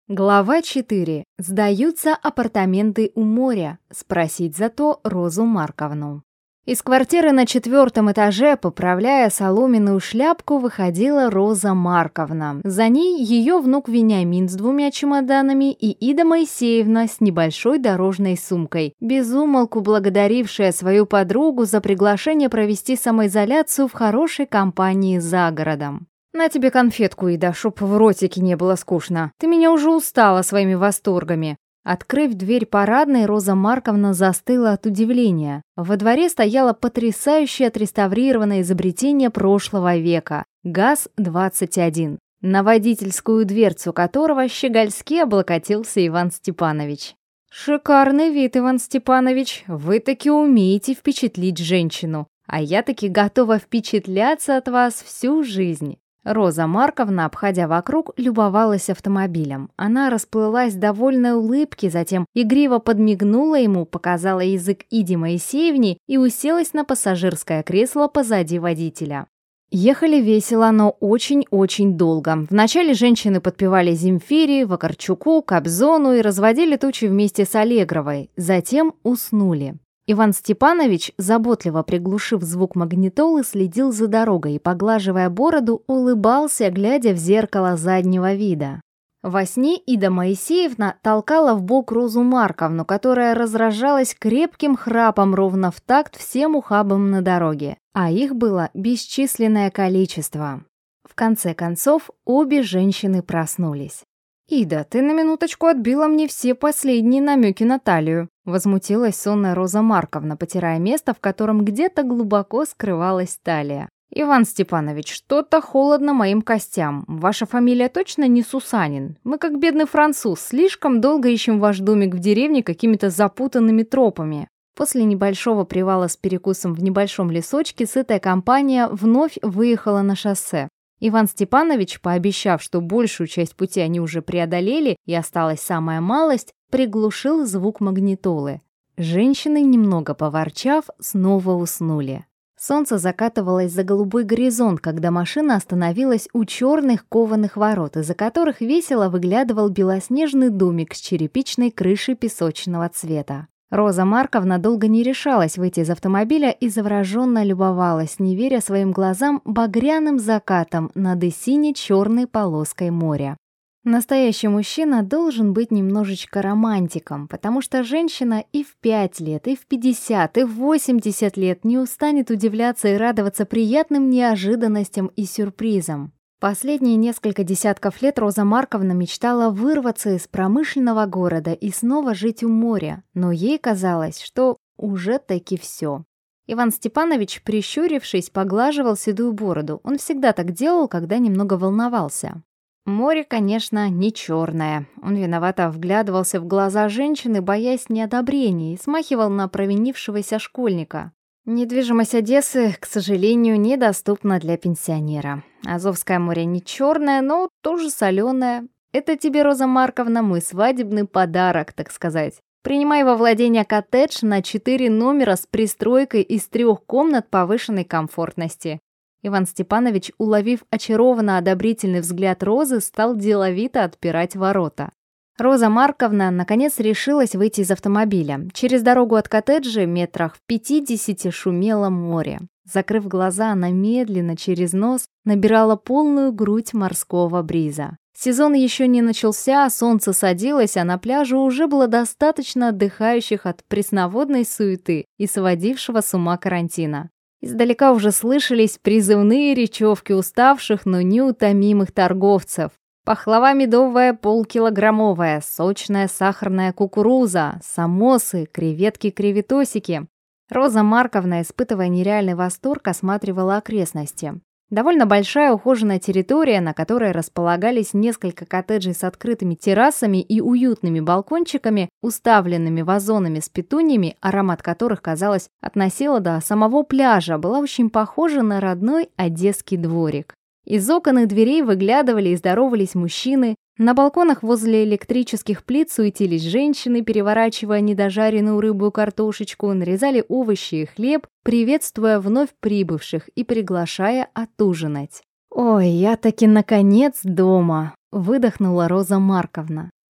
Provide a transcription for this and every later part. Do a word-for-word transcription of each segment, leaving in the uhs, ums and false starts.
Глава четыре. Сдаются апартаменты у моря. Спросить зато Розу Марковну. Из квартиры на четвертом этаже, поправляя соломенную шляпку, выходила Роза Марковна. За ней ее внук Вениамин с двумя чемоданами и Ида Моисеевна с небольшой дорожной сумкой, безумолку благодарившая свою подругу за приглашение провести самоизоляцию в хорошей компании за городом. «На тебе конфетку, Ида, чтоб в ротике не было скучно. Ты меня уже устала своими восторгами». Открыв дверь парадной, Роза Марковна застыла от удивления. Во дворе стояло потрясающее отреставрированное изобретение прошлого века – ГАЗ двадцать один, на водительскую дверцу которого щегольски облокотился Иван Степанович. «Шикарный вид, Иван Степанович, вы таки умеете впечатлить женщину, а я таки готова впечатляться от вас всю жизнь». Роза Марковна, обходя вокруг, любовалась автомобилем. Она расплылась в довольной улыбке, затем игриво подмигнула ему, показала язык Иде Моисеевне и уселась на пассажирское кресло позади водителя. Ехали весело, но очень-очень долго. Вначале женщины подпевали Земфире, Вакарчуку, Кобзону и разводили тучи вместе с Аллегровой. Затем уснули. Иван Степанович, заботливо приглушив звук магнитолы, следил за дорогой и, поглаживая бороду, улыбался, глядя в зеркало заднего вида. Во сне Ида Моисеевна толкала в бок Розу Марковну, которая разражалась крепким храпом ровно в такт всем ухабам на дороге, а их было бесчисленное количество. В конце концов, обе женщины проснулись. «Ида, ты на минуточку отбила мне все последние намеки на талию», возмутилась сонная Роза Марковна, потирая место, в котором где-то глубоко скрывалась талия. «Иван Степанович, что-то холодно моим костям. Ваша фамилия точно не Сусанин? Мы, как бедный француз, слишком долго ищем ваш домик в деревне какими-то запутанными тропами». После небольшого привала с перекусом в небольшом лесочке сытая компания вновь выехала на шоссе. Иван Степанович, пообещав, что большую часть пути они уже преодолели и осталась самая малость, приглушил звук магнитолы. Женщины, немного поворчав, снова уснули. Солнце закатывалось за голубой горизонт, когда машина остановилась у черных кованых ворот, из-за которых весело выглядывал белоснежный домик с черепичной крышей песочного цвета. Роза Марковна долго не решалась выйти из автомобиля и завороженно любовалась, не веря своим глазам, багряным закатом над и сине-черной полоской моря. Настоящий мужчина должен быть немножечко романтиком, потому что женщина и в пять лет, и в пятьдесят, и в восемьдесят лет не устанет удивляться и радоваться приятным неожиданностям и сюрпризам. Последние несколько десятков лет Роза Марковна мечтала вырваться из промышленного города и снова жить у моря, но ей казалось, что уже таки все. Иван Степанович, прищурившись, поглаживал седую бороду. Он всегда так делал, когда немного волновался. Море, конечно, не черное. Он виновато вглядывался в глаза женщины, боясь неодобрения, и смахивал на провинившегося школьника. Недвижимость Одессы, к сожалению, недоступна для пенсионера. Азовское море не черное, но тоже соленое. Это тебе, Роза Марковна, мой свадебный подарок, так сказать. Принимай во владение коттедж на четыре номера с пристройкой из трех комнат повышенной комфортности. Иван Степанович, уловив очарованно одобрительный взгляд Розы, стал деловито отпирать ворота. Роза Марковна наконец решилась выйти из автомобиля. Через дорогу от коттеджа метрах в пятидесяти шумело море. Закрыв глаза, она медленно через нос набирала полную грудь морского бриза. Сезон еще не начался, солнце садилось, а на пляже уже было достаточно отдыхающих от пресноводной суеты и сводившего с ума карантина. Издалека уже слышались призывные речевки уставших, но неутомимых торговцев. Пахлава медовая полкилограммовая, сочная сахарная кукуруза, самосы, креветки-креветосики. Роза Марковна, испытывая нереальный восторг, осматривала окрестности. Довольно большая ухоженная территория, на которой располагались несколько коттеджей с открытыми террасами и уютными балкончиками, уставленными вазонами с петуньями, аромат которых, казалось, относило до самого пляжа, была очень похожа на родной одесский дворик. Из окон и дверей выглядывали и здоровались мужчины. На балконах возле электрических плит суетились женщины, переворачивая недожаренную рыбу и картошечку, нарезали овощи и хлеб, приветствуя вновь прибывших и приглашая отужинать. «Ой, я таки наконец дома!» – выдохнула Роза Марковна.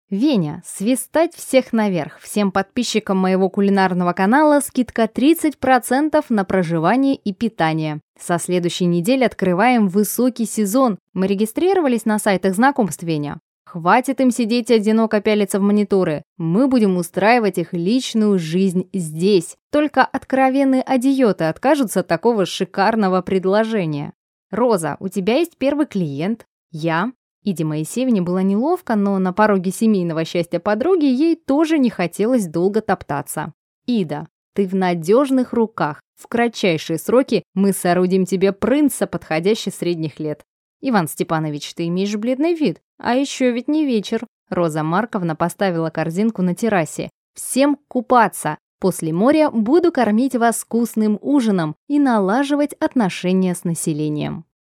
Веня, свистать всех наверх. Всем подписчикам моего кулинарного канала скидка тридцать процентов на проживание и питание. Со следующей недели открываем высокий сезон. Мы регистрировались на сайтах знакомств, Веня. Хватит им сидеть и одиноко пялиться в мониторы. Мы будем устраивать их личную жизнь здесь. Только откровенные одиоты откажутся от такого шикарного предложения. Роза, у тебя есть первый клиент. Я. Иде Моисеевне было неловко, но на пороге семейного счастья подруги ей тоже не хотелось долго топтаться. Ида, ты в надежных руках. В кратчайшие сроки мы соорудим тебе принца, подходящий средних лет. Иван Степанович, ты имеешь бледный вид. А еще ведь не вечер. Роза Марковна поставила корзинку на террасе. Всем купаться. После моря буду кормить вас вкусным ужином и налаживать отношения с населением.